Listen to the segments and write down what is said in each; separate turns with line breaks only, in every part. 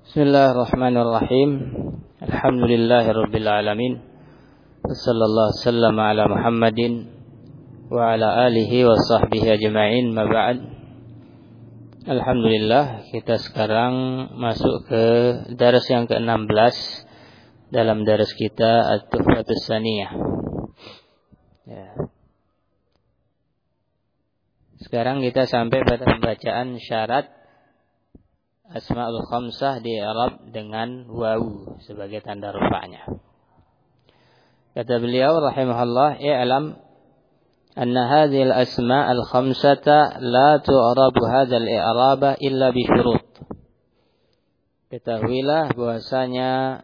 Bismillahirrahmanirrahim. Alhamdulillahirabbil alamin. Wassallallahu wasallam ala Muhammadin wa ala alihi wa sahbihi ajma'in. Ma ba'd. Alhamdulillah, kita sekarang masuk ke daras yang ke-16 dalam daras kita At-Tuhfatus Tsaniyah. Ya. Sekarang kita sampai pada pembacaan syarat Asma'ul Khamsah di Arab dengan wawu sebagai tanda rafa'nya. Kata beliau rahimahullah, "I'lam anna hadhihi al-asma' al-khamsata la tu'rabu hadzal i'raba illa bi syurut." Ketahuilah bahwasanya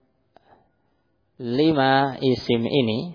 5 isim ini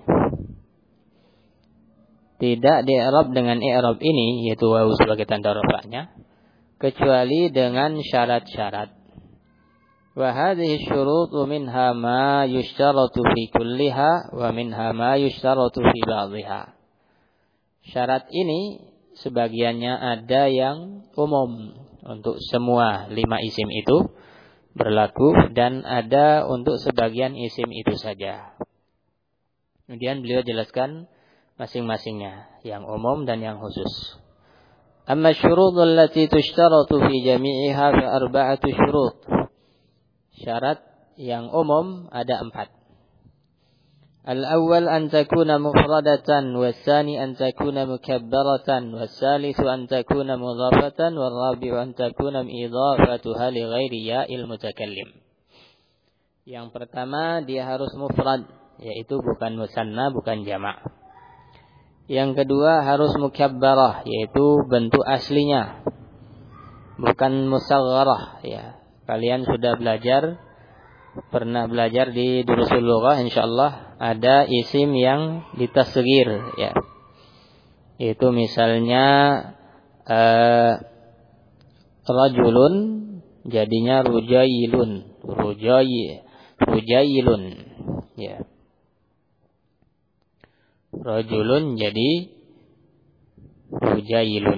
tidak di-i'rab dengan i'rab ini, yaitu wawu sebagai tanda rafa'nya, kecuali dengan syarat-syarat. Wa hadhihi syurutu minha ma yushtaratu fi kulliha wa minha ma yushtaratu fi ba'dhiha. Syarat ini sebagiannya ada yang umum untuk semua 5 isim itu berlaku dan ada untuk sebagian isim itu saja. Kemudian beliau jelaskan masing-masingnya, yang umum dan yang khusus. Amma syurut allati tushtaratu fi jami'iha fa arba'atu syurut. Syarat yang umum ada 4. Al-awwal an takuna mufradatan, was-tsani an takuna mukabbaratan, was-tsalitsu an takuna mudhafatan, war-rabi'u an takuna idhafatuha li ghairi ya'il mutakallim. Yang pertama, dia harus mufrad, yaitu bukan musanna, bukan jamak. Yang kedua harus mukabbarah, yaitu bentuk aslinya, bukan musagharah. Ya, kalian sudah pernah belajar di durusul lughah, insyaallah ada isim yang ditasghir, ya. Itu misalnya rajulun jadinya rujailun, rujailun, ya. Rajulun jadi rujailun.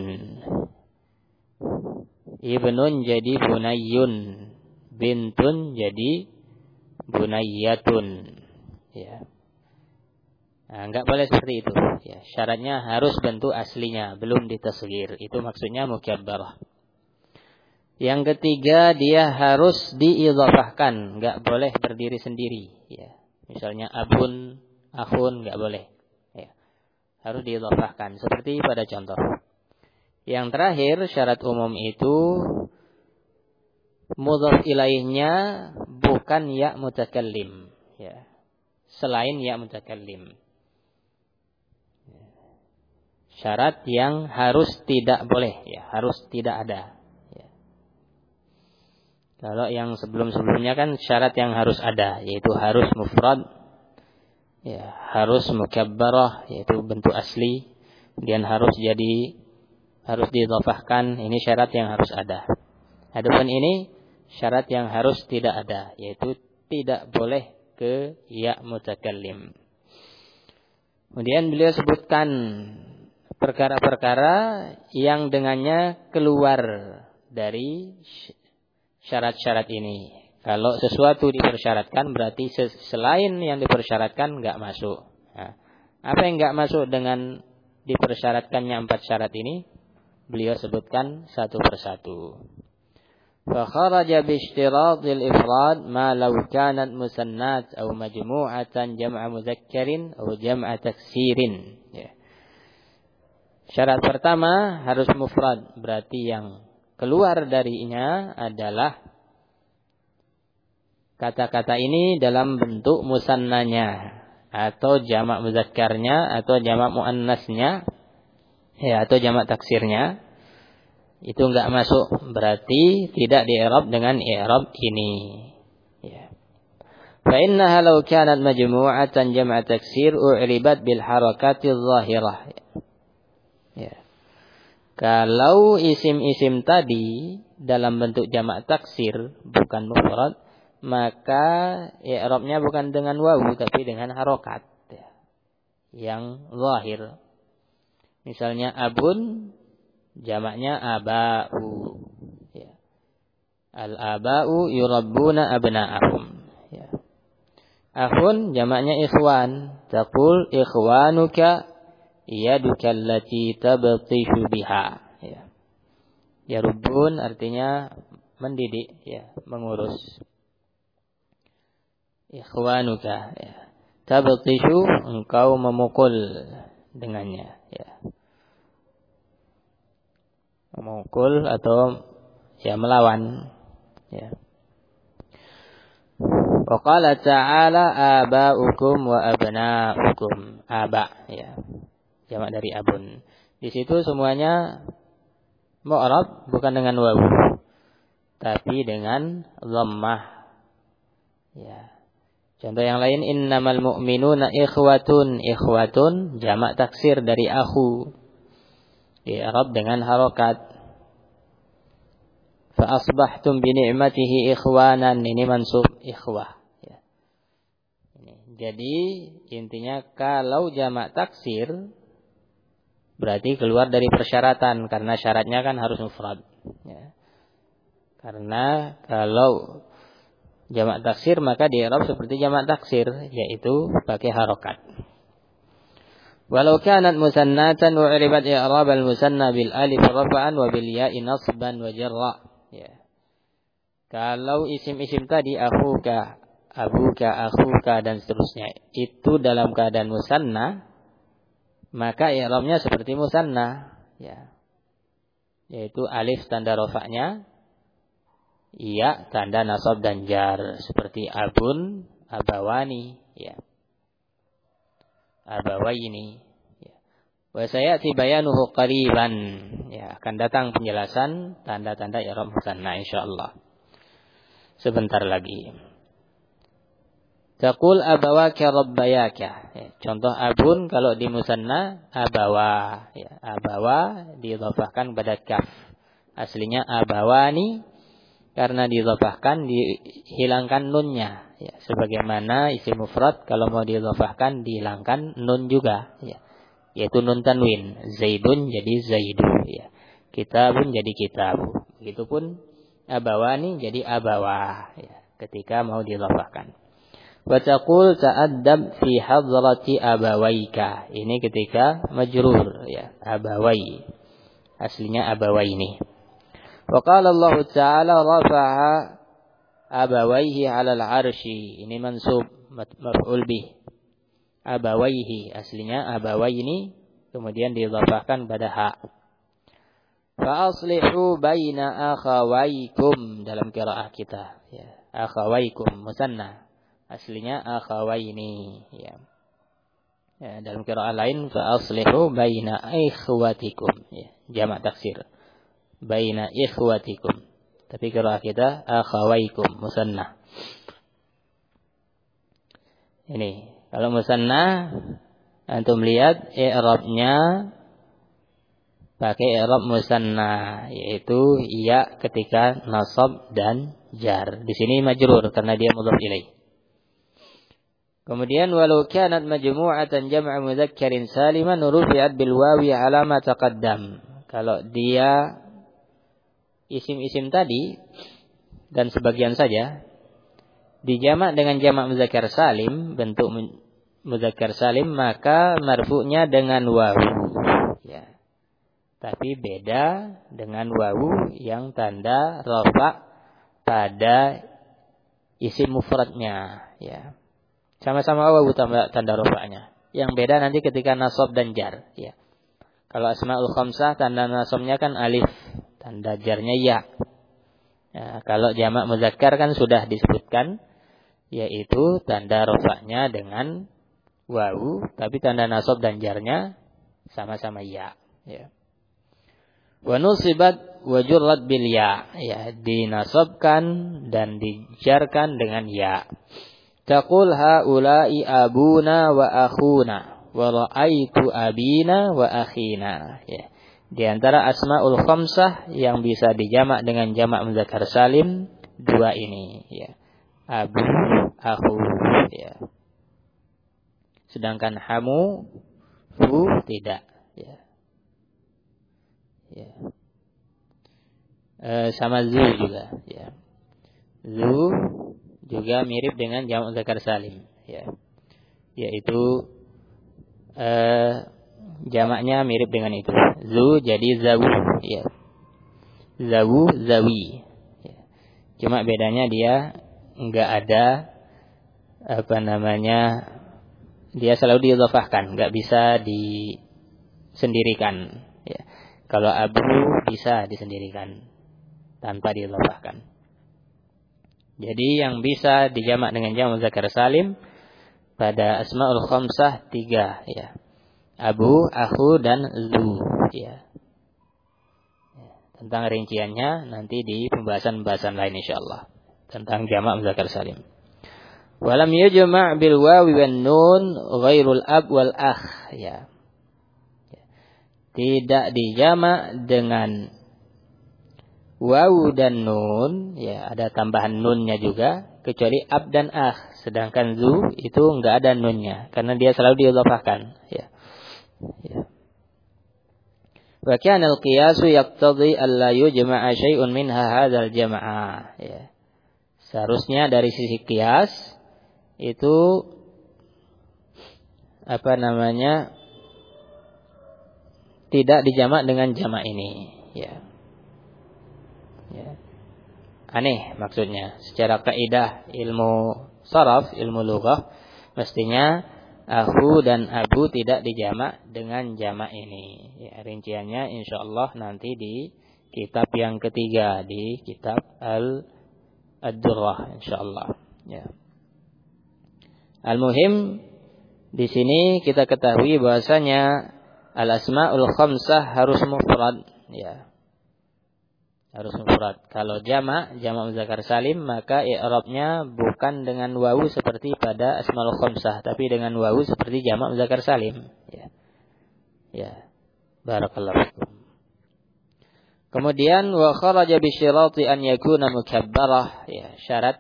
Ibnun jadi bunayyun. Bintun jadi bunayyatun. Ya. Nah, enggak boleh seperti itu. Ya, syaratnya harus bentuk aslinya, belum ditasghir. Itu maksudnya mukabbarah. Yang ketiga, dia harus diidhafahkan, enggak boleh berdiri sendiri. Ya. Misalnya abun, akhun, enggak boleh. Harus diidhafahkan seperti pada contoh. Yang terakhir, syarat umum itu mudhaf ilaihnya bukan ya mutakallim, ya. Selain ya mutakallim. Syarat yang harus tidak boleh, ya, harus tidak ada, ya. Kalau yang sebelum-sebelumnya kan syarat yang harus ada, yaitu harus mufrad, ya, harus mukabbarah, yaitu bentuk asli, kemudian harus diidhafahkan, ini syarat yang harus ada. Adapun ini syarat yang harus tidak ada, yaitu tidak boleh ke ya mutakallim. Kemudian beliau sebutkan perkara-perkara yang dengannya keluar dari syarat-syarat ini. Kalau sesuatu dipersyaratkan berarti selain yang dipersyaratkan enggak masuk. Nah, apa yang enggak masuk dengan dipersyaratkannya 4 syarat ini? Beliau sebutkan satu persatu. Fa kharaja bi ishtiratil ifrad ma law kanat musannat aw majmu'atan jam'a mudzakkarin aw jam'a taksirin. Ya. Syarat pertama harus mufrad, berarti yang keluar darinya adalah kata-kata ini dalam bentuk musannanya atau jamak mudzakarnya atau jamak muannasnya, ya, atau jamak taksirnya, itu enggak masuk, berarti tidak di-i'rab dengan i'rab ini, ya. Fa innaha law kanat majmu'atan jam'a taksir u'ribat bil harakati adh-dhahirah. Ya. Kalau isim-isim tadi dalam bentuk jamak taksir bukan mufrad, maka i'rabnya bukan dengan wawu tapi dengan harokat, ya, yang zahir. Misalnya abun jamaknya aba'u, ya. Al-aba'u yurabbuna abna'ahum. Ya. Akhun jamaknya ikhwan. Taqul ikhwanuka yaduka allati tabtishu biha. Ya. Yarubbun artinya mendidik, ya, mengurus. Ikhwanuka, ya. Tabtishu engkau memukul dengannya, ya. Memukul atau ya melawan, ya. Wa qala ta'ala aba'ukum wa abna'ukum. Aba, ya. Jamak dari abun. Di situ semuanya mu'rab bukan dengan wawu, tapi dengan dhammah. Ya. Contoh yang lain, innamal mu'minuna ikhwatun. Ikhwatun jamak taksir dari akhu. I'rab dengan harokat. Fa asbahtum bi ni'matihi ikhwanan. Ini mansub ikhwah. Ya. Jadi intinya kalau jamak taksir berarti keluar dari persyaratan, karena syaratnya kan harus mufrad. Ya. Karena kalau jamak taksir maka di i'rab seperti jamak taksir, yaitu pakai harokat. Walau kanat musannatan u'ribat i'rab al-musanna bil alif rafa'an wa bil ya'i nasban wa jarra. Ya. Kalau isim-isim tadi akhuka, abuka, akhuka dan seterusnya itu dalam keadaan musanna, maka i'rabnya seperti musanna, ya. Yaitu alif tanda rafa'nya, iya tanda nasab dan jar, seperti abun, abawani, ya. Abawaini, ya. Wa sayati bayanuhu qariban, ya, akan datang penjelasan tanda-tanda i'rab musanna insyaallah sebentar lagi. Taqul abawaka rabbayaka. Ya, contoh abun kalau di musanna abawa, ya, abawa didhafahkan pada kaf. Aslinya abawani, karena didhafahkan dihilangkan nunnya, ya, sebagaimana isim mufrad kalau mau didhafahkan dihilangkan nun juga, ya, yaitu nun tanwin. Zaidun jadi zaidu, ya. Kitabun jadi kitabu. Begitupun abawani jadi abawa, ya, ketika mau didhafahkan. Wa taqul ta'addab fi hadrati abawaika. Ini ketika majrur, ya, abawai. Aslinya abawaini. Wa qala Allah Ta'ala rafa'a abawaihi 'alal 'arsy. Ini mansub maf'ul bih. Abawaihi aslinya abawaini, kemudian didhafahkan pada ha. Fa aslihu baina akhawaikum dalam qiraah kita, ya. Akhawaikum musanna. Aslinya akhawaini, ya. Ya, dalam qiraah lain fa aslihu baina ikhwatikum, ya, jamak taksir. Baina ikhwatikum. Tapi qiraah kita akhawaikum musanna. Ini kalau musanna antum lihat i'rabnya pakai i'rab musanna, yaitu ya ketika nasab dan jar. Di sini majrur karena dia mudhaf ilaih. Kemudian walau kanat majmu'atan jam'a mudzakkarin saliman rufi'at bil wawi 'ala ma taqaddam. Kalau dia isim-isim tadi dan sebagian saja dijamak dengan jamak muzakkar salim, bentuk muzakkar salim, maka marfu'nya dengan wawu, ya. Tapi beda dengan wawu yang tanda rafa' pada isim mufradnya, ya. Sama-sama wawu tanda rafa'nya. Yang beda nanti ketika nasab dan jar, ya. Kalau asmaul khamsah tanda nasabnya kan alif, tanda jarnya ya. Ya, kalau jamak muzakkar kan sudah disebutkan, yaitu tanda rafa'nya dengan wawu, tapi tanda nasab dan jarnya sama-sama ya, ya. Wa nusibat wa jurrat bil ya, ya, dinasabkan dan dijarkan dengan ya. Taqul haula'i abuna wa akhuna wa ra'aitu abina wa akhina, ya. Di antara asmaul khamsah yang bisa dijamak dengan jamak muzakkar salim dua ini, ya. Abu, akhu, ya. Sedangkan hamu, fu tidak, ya. Ya. Sama zu juga, ya. Zu juga mirip dengan jamak muzakkar salim, ya. Yaitu jamaknya mirip dengan itu. Zu jadi zawu, ya. Zawu, zawi. Ya. Cuma bedanya dia enggak ada dia selalu diidhafahkan, enggak bisa disendirikan, ya. Kalau abu bisa disendirikan tanpa diidhafahkan. Jadi yang bisa dijamak dengan jamak muzakkar salim pada asmaul khamsah 3, ya. Abu, akhu, dan zu, ya. Tentang rinciannya nanti di pembahasan-pembahasan lain insyaallah tentang jamak muzakkar salim. Walam yujma' bil wawi wan nun ghairul ab wal akh, ya. Tidak dijamak dengan wawu dan nun, ya, ada tambahan nunnya juga, kecuali ab dan akh. Sedangkan zu itu enggak ada nunnya karena dia selalu diidhafahkan, ya. Ya. Wa kana al-qiyasu yaqtadi alla yujma'a syai'un minha hadzal jam'a, ya. Seharusnya dari sisi qiyas itu tidak dijamak dengan jamak ini, ya. Ya. Aneh maksudnya. Secara kaidah ilmu sharaf, ilmu lughah, mestinya akhu dan abu tidak dijamak dengan jamak ini. Ya, rinciannya insyaallah nanti di kitab yang ketiga, di kitab Ad-Durrah insyaallah, ya. Al-muhim di sini kita ketahui bahwasanya al-asmaul khamsah harus mufrad, ya. Harus mufrad. Kalau jamak muzakkar salim, maka i'rabnya bukan dengan wawu seperti pada asmaul khamsah, tapi dengan wawu seperti jamak muzakkar salim, ya. Ya. Barakallahu fikum. Kemudian wa kharaja bi syirati an yakuna mukabbarah, ya, syarat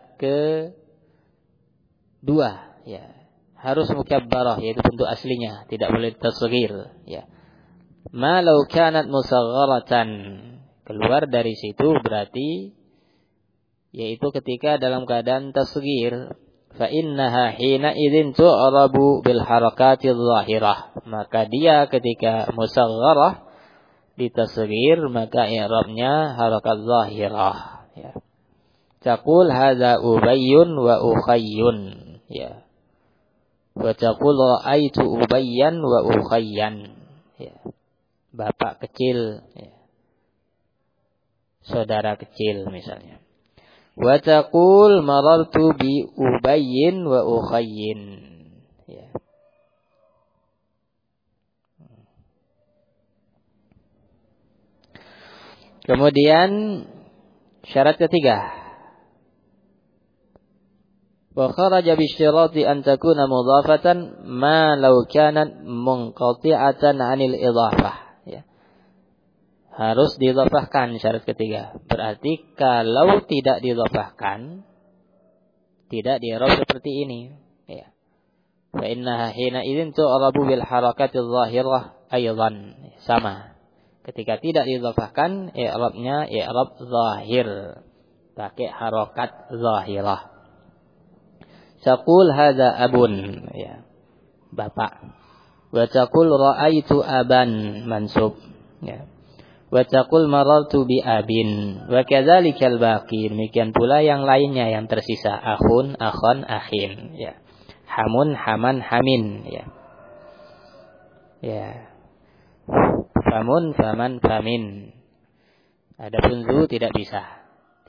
ke-2, ya. Harus mukabbarah, yaitu bentuk aslinya, tidak boleh tasghir, ya. Ma law kanat musagharatan, keluar dari situ berarti yaitu ketika dalam keadaan tasghir, fa innaha hina idzin tu'rabu bil harakati dhahirah, maka dia ketika musagharah ditasghir maka i'rabnya harakat zahirah, ya. Taqul hadza ubayyun wa ukhayyun, ya. Wa taqul ra'aitu ubayyan wa ukhayyan, ya. Bapak kecil, ya. Saudara kecil misalnya. Wa taqul marartu bi ubayyin wa ukhayyin, ya. Kemudian syarat ketiga, wa kharaja bi syirati an takuna mudhafatan ma law kanat munqati'atan 'anil idhafah, ya. Harus didhafahkan syarat ketiga. Berarti kalau tidak didhafahkan tidak di-i'rab seperti ini, ya. Fa innaha hina idzin tu'rabu bil harakati dhahirah aidan, sama. Ketika tidak didhafahkan, i'rabnya i'rab zahir, pakai harakat zahirah. Taqul hadza abun, ya, bapak. Wa taqul ra'aitu aban, mansub, ya. Wa taqul marartu bi abin. Wa kadzalikal baqi, demikian pula yang lainnya yang tersisa, akhun, akhan, akhin, ya. Hamun, haman, hamin, ya. Ya. Famun, faman, famin. Adapun zu tidak bisa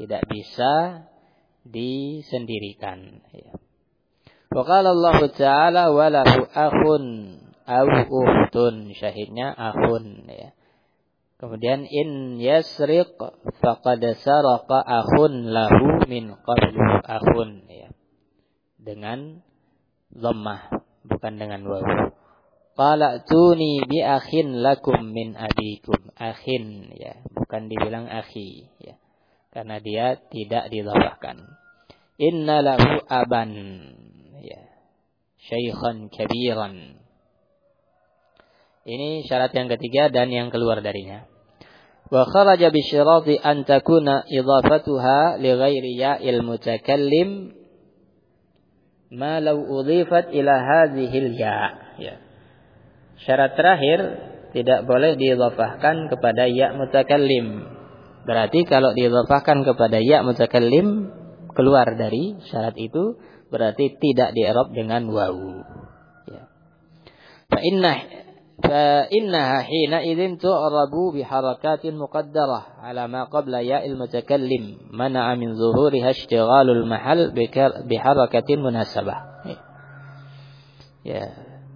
disendirikan, ya. Wa qala Allah Ta'ala wa lahu akhun aw ukhtun, syahidnya akhun, ya. Kemudian in yasriq faqad saraqa akhun lahu min qablu, akhun, ya. Dengan dhammah, bukan dengan wawu. Qala tuni bi akhin lakum min abikum, akhin, ya, bukan dibilang akhi, ya, karena dia tidak didhafahkan. Inna lahu aban, ya, syaikhan kabiran. Ini syarat yang ketiga dan yang keluar darinya. Wa kharaja bi syirati an takuna idhafatuha li ghairi ya'il mutakallim ma law udhifat ila hadhil ya. Ya. Syarat terakhir tidak boleh diidhafahkan kepada ya mutakallim. Berarti kalau diidhafahkan kepada ya mutakallim keluar dari syarat itu, berarti tidak di-i'rab dengan wawu. Ya. Fa innaha hina idzin tu'rabu bi harakatin muqaddarah ala ma qabla ya'il mutakallim mana'a min zuhuriha ishtighalul mahal bi harakatin munasabah. Ya.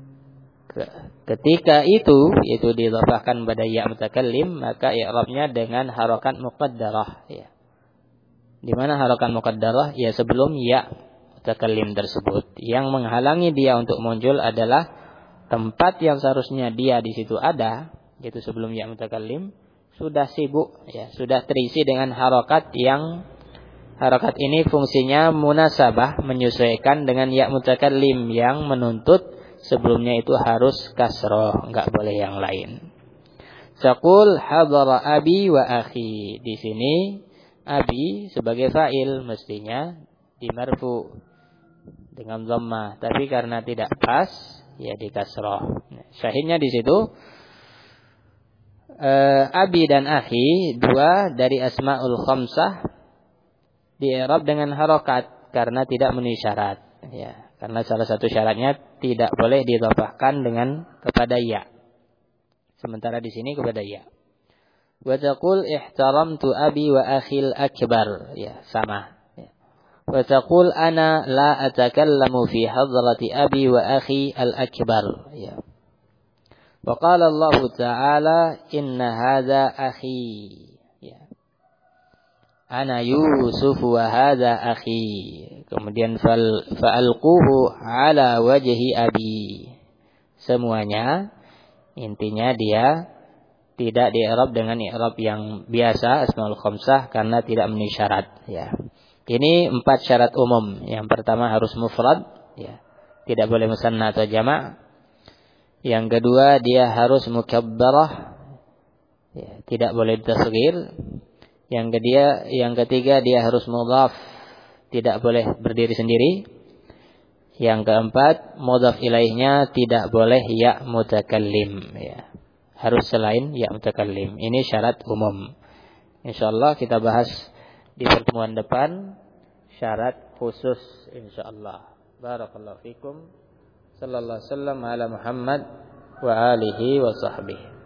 Ketika itu didhafahkan pada ya mutakallim, maka i'rabnya dengan harakat muqaddarah, ya. Di mana harakat muqaddarah? Ya sebelum ya mutakallim tersebut. Yang menghalangi dia untuk muncul adalah tempat yang seharusnya dia di situ ada, yaitu sebelum ya mutakallim, sudah sibuk, ya, sudah terisi dengan harakat yang harakat ini fungsinya munasabah, menyesuaikan dengan ya mutakallim yang menuntut sebelumnya itu harus kasroh, enggak boleh yang lain. Taqul hadara abi wa akhi. Di sini abi sebagai fa'il mestinya dimarfu dengan dhammah, tapi karena tidak pas ya di kasroh. Syahidnya di situ abi dan akhi, dua dari asmaul khamsah, di-i'rab dengan harakat karena tidak memenuhi syarat, ya. Karena salah satu syaratnya tidak boleh didhafahkan dengan kepada ya. Sementara di sini kepada ya. Wa taqul ihtaramtu abi wa akhil akbar, ya sama. Wa taqul ana la atakallamu fi hadrati abi wa akhi al-akbar, ya. Wa qala Allah Ta'ala inna hadza akhi, ya. Ana Yusuf wa hadza akhi. Kemudian fa'alquhu ala wajhi abi. Semuanya intinya dia tidak di-i'rab dengan i'rab yang biasa asmaul khamsah karena tidak memenuhi syarat, ya. Ini 4 syarat umum. Yang pertama harus mufrad, ya. Tidak boleh musanna atau jama'. Yang kedua dia harus mukabbarah, ya, tidak boleh tasghir. Yang ketiga dia harus mudhaf, tidak boleh berdiri sendiri. Yang keempat mudhaf ilaihnya tidak boleh ya mutakallim, ya. Harus selain ya mutakallim. Ini syarat umum. Insyaallah kita bahas di pertemuan depan syarat khusus insyaallah. Barakallahu fikum. Sallallahu alaihi wasallam ala Muhammad wa alihi wa sahbihi.